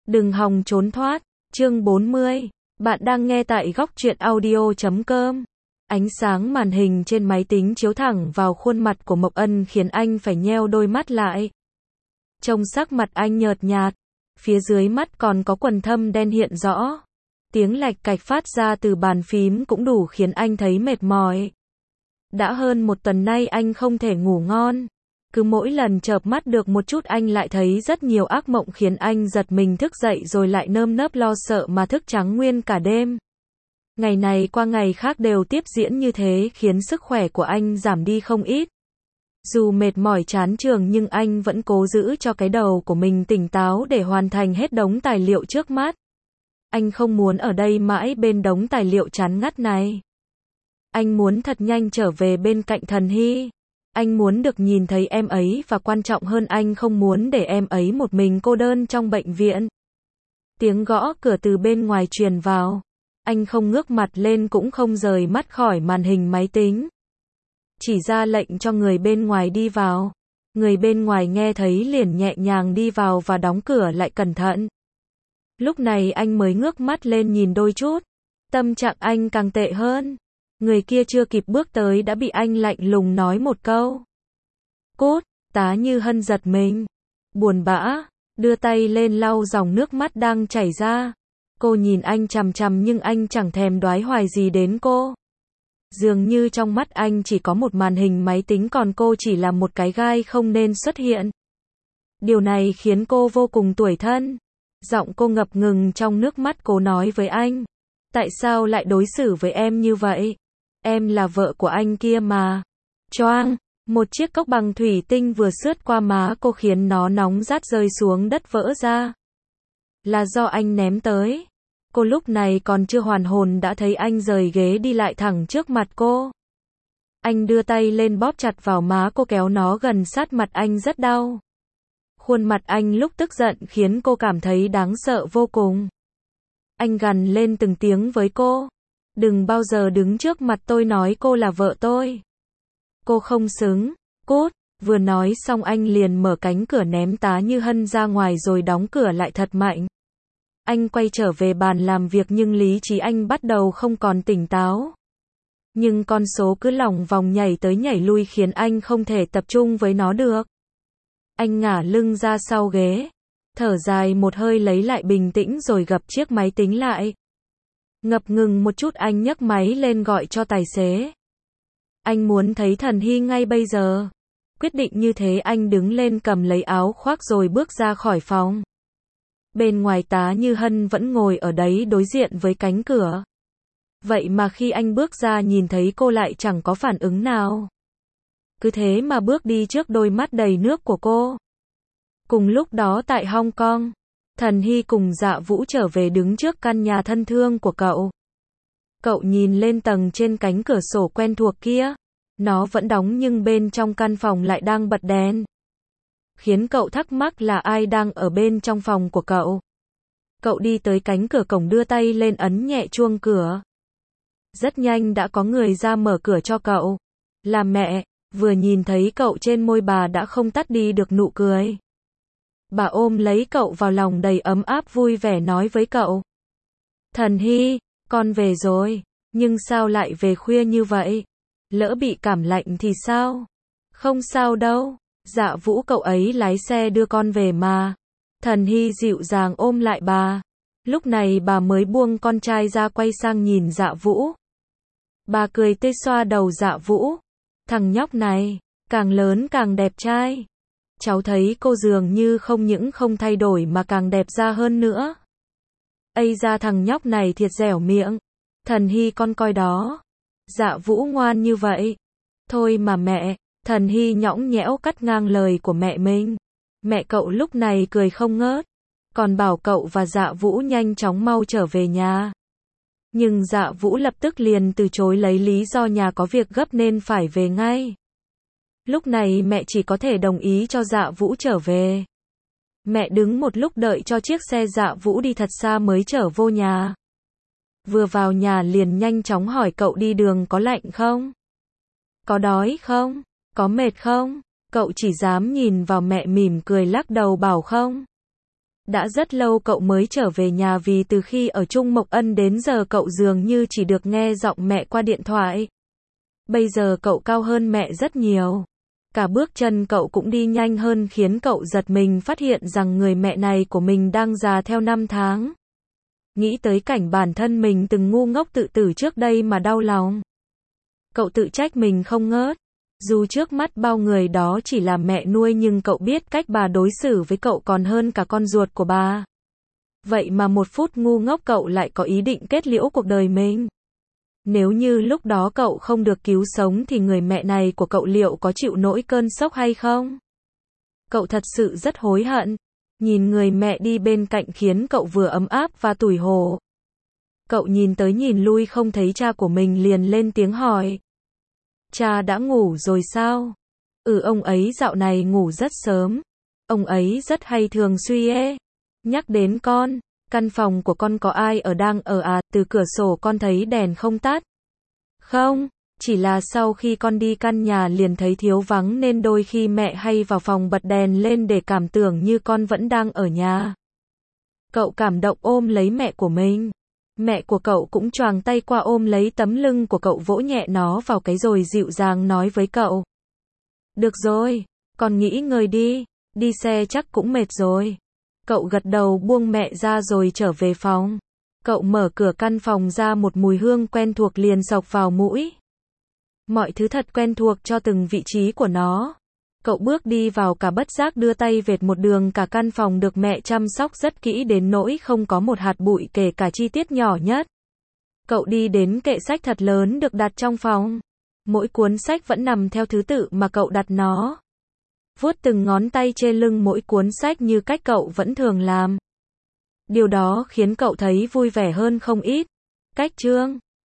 Đừng hòng trốn thoát. Chương 40. Bạn đang nghe tại góc truyện audio.com. Ánh sáng màn hình trên máy tính chiếu thẳng vào khuôn mặt của Mộc Ân khiến anh phải nheo đôi mắt lại. Trông sắc mặt anh nhợt nhạt, phía dưới mắt còn có quầng thâm đen hiện rõ. Tiếng lạch cạch phát ra từ bàn phím cũng đủ khiến anh thấy mệt mỏi. Đã hơn một tuần nay anh không thể ngủ ngon. Cứ mỗi lần chợp mắt được một chút anh lại thấy rất nhiều ác mộng khiến anh giật mình thức dậy rồi lại nơm nớp lo sợ mà thức trắng nguyên cả đêm. Ngày này qua ngày khác đều tiếp diễn như thế khiến sức khỏe của anh giảm đi không ít. Dù mệt mỏi chán chường nhưng anh vẫn cố giữ cho cái đầu của mình tỉnh táo để hoàn thành hết đống tài liệu trước mắt. Anh không muốn ở đây mãi bên đống tài liệu chán ngắt này. Anh muốn thật nhanh trở về bên cạnh Thần Hy. Anh muốn được nhìn thấy em ấy và quan trọng hơn anh không muốn để em ấy một mình cô đơn trong bệnh viện. Tiếng gõ cửa từ bên ngoài truyền vào. Anh không ngước mặt lên cũng không rời mắt khỏi màn hình máy tính. Chỉ ra lệnh cho người bên ngoài đi vào. Người bên ngoài nghe thấy liền nhẹ nhàng đi vào và đóng cửa lại cẩn thận. Lúc này anh mới ngước mắt lên nhìn đôi chút. Tâm trạng anh càng tệ hơn. Người kia chưa kịp bước tới đã bị anh lạnh lùng nói một câu. Cút, Tá Như Hân giật mình. Buồn bã, đưa tay lên lau dòng nước mắt đang chảy ra. Cô nhìn anh chằm chằm nhưng anh chẳng thèm đoái hoài gì đến cô. Dường như trong mắt anh chỉ có một màn hình máy tính còn cô chỉ là một cái gai không nên xuất hiện. Điều này khiến cô vô cùng tủi thân. Giọng cô ngập ngừng trong nước mắt cô nói với anh. Tại sao lại đối xử với em như vậy? Em là vợ của anh kia mà. Choang, một chiếc cốc bằng thủy tinh vừa sướt qua má cô khiến nó nóng rát rơi xuống đất vỡ ra. Là do anh ném tới. Cô lúc này còn chưa hoàn hồn đã thấy anh rời ghế đi lại thẳng trước mặt cô. Anh đưa tay lên bóp chặt vào má cô kéo nó gần sát mặt anh rất đau. Khuôn mặt anh lúc tức giận khiến cô cảm thấy đáng sợ vô cùng. Anh gằn lên từng tiếng với cô. Đừng bao giờ đứng trước mặt tôi nói cô là vợ tôi. Cô không xứng. Cút. Vừa nói xong anh liền mở cánh cửa ném Tá Như Hân ra ngoài rồi đóng cửa lại thật mạnh. Anh quay trở về bàn làm việc nhưng lý trí anh bắt đầu không còn tỉnh táo. Nhưng con số cứ lòng vòng nhảy tới nhảy lui khiến anh không thể tập trung với nó được. Anh ngả lưng ra sau ghế. Thở dài một hơi lấy lại bình tĩnh rồi gập chiếc máy tính lại. Ngập ngừng một chút anh nhấc máy lên gọi cho tài xế. Anh muốn thấy Thần Hy ngay bây giờ. Quyết định như thế anh đứng lên cầm lấy áo khoác rồi bước ra khỏi phòng. Bên ngoài Tá Như Hân vẫn ngồi ở đấy đối diện với cánh cửa. Vậy mà khi anh bước ra nhìn thấy cô lại chẳng có phản ứng nào. Cứ thế mà bước đi trước đôi mắt đầy nước của cô. Cùng lúc đó tại Hong Kong, Thần Hy cùng Dạ Vũ trở về đứng trước căn nhà thân thương của cậu. Cậu nhìn lên tầng trên cánh cửa sổ quen thuộc kia. Nó vẫn đóng nhưng bên trong căn phòng lại đang bật đèn. Khiến cậu thắc mắc là ai đang ở bên trong phòng của cậu. Cậu đi tới cánh cửa cổng đưa tay lên ấn nhẹ chuông cửa. Rất nhanh đã có người ra mở cửa cho cậu. Là mẹ, vừa nhìn thấy cậu trên môi bà đã không tắt đi được nụ cười. Bà ôm lấy cậu vào lòng đầy ấm áp vui vẻ nói với cậu. Thần Hy, con về rồi, nhưng sao lại về khuya như vậy? Lỡ bị cảm lạnh thì sao? Không sao đâu, Dạ Vũ cậu ấy lái xe đưa con về mà. Thần Hy dịu dàng ôm lại bà. Lúc này bà mới buông con trai ra quay sang nhìn Dạ Vũ. Bà cười tươi xoa đầu Dạ Vũ. Thằng nhóc này, càng lớn càng đẹp trai. Cháu thấy cô dường như không những không thay đổi mà càng đẹp ra hơn nữa. Ây da thằng nhóc này thiệt dẻo miệng. Thần Hy con coi đó. Dạ Vũ ngoan như vậy. Thôi mà mẹ, Thần Hy nhõng nhẽo cắt ngang lời của mẹ mình. Mẹ cậu lúc này cười không ngớt. Còn bảo cậu và Dạ Vũ nhanh chóng mau trở về nhà. Nhưng Dạ Vũ lập tức liền từ chối lấy lý do nhà có việc gấp nên phải về ngay. Lúc này mẹ chỉ có thể đồng ý cho Dạ Vũ trở về. Mẹ đứng một lúc đợi cho chiếc xe Dạ Vũ đi thật xa mới trở vô nhà. Vừa vào nhà liền nhanh chóng hỏi cậu đi đường có lạnh không? Có đói không? Có mệt không? Cậu chỉ dám nhìn vào mẹ mỉm cười lắc đầu bảo không. Đã rất lâu cậu mới trở về nhà vì từ khi ở chung Mộc Ân đến giờ cậu dường như chỉ được nghe giọng mẹ qua điện thoại. Bây giờ cậu cao hơn mẹ rất nhiều. Cả bước chân cậu cũng đi nhanh hơn khiến cậu giật mình phát hiện rằng người mẹ này của mình đang già theo năm tháng. Nghĩ tới cảnh bản thân mình từng ngu ngốc tự tử trước đây mà đau lòng. Cậu tự trách mình không ngớt. Dù trước mắt bao người đó chỉ là mẹ nuôi nhưng cậu biết cách bà đối xử với cậu còn hơn cả con ruột của bà. Vậy mà một phút ngu ngốc cậu lại có ý định kết liễu cuộc đời mình. Nếu như lúc đó cậu không được cứu sống thì người mẹ này của cậu liệu có chịu nổi cơn sốc hay không? Cậu thật sự rất hối hận. Nhìn người mẹ đi bên cạnh khiến cậu vừa ấm áp và tủi hổ. Cậu nhìn tới nhìn lui không thấy cha của mình liền lên tiếng hỏi. Cha đã ngủ rồi sao? Ông ấy dạo này ngủ rất sớm. Ông ấy rất hay thường xuyên nhắc đến con. Căn phòng của con có ai đang ở à? Từ cửa sổ con thấy đèn không tắt. Không, chỉ là sau khi con đi căn nhà liền thấy thiếu vắng nên đôi khi mẹ hay vào phòng bật đèn lên để cảm tưởng như con vẫn đang ở nhà. Cậu cảm động ôm lấy mẹ của mình. Mẹ của cậu cũng choàng tay qua ôm lấy tấm lưng của cậu vỗ nhẹ nó vào cái rồi dịu dàng nói với cậu. Được rồi, con nghỉ ngơi đi, đi xe chắc cũng mệt rồi. Cậu gật đầu buông mẹ ra rồi trở về phòng. Cậu mở cửa căn phòng ra một mùi hương quen thuộc liền xộc vào mũi. Mọi thứ thật quen thuộc cho từng vị trí của nó. Cậu bước đi vào cả bất giác đưa tay vệt một đường cả căn phòng được mẹ chăm sóc rất kỹ đến nỗi không có một hạt bụi kể cả chi tiết nhỏ nhất. Cậu đi đến kệ sách thật lớn được đặt trong phòng. Mỗi cuốn sách vẫn nằm theo thứ tự mà cậu đặt nó. Vuốt từng ngón tay trên lưng mỗi cuốn sách như cách cậu vẫn thường làm. Điều đó khiến cậu thấy vui vẻ hơn không ít. Cách chương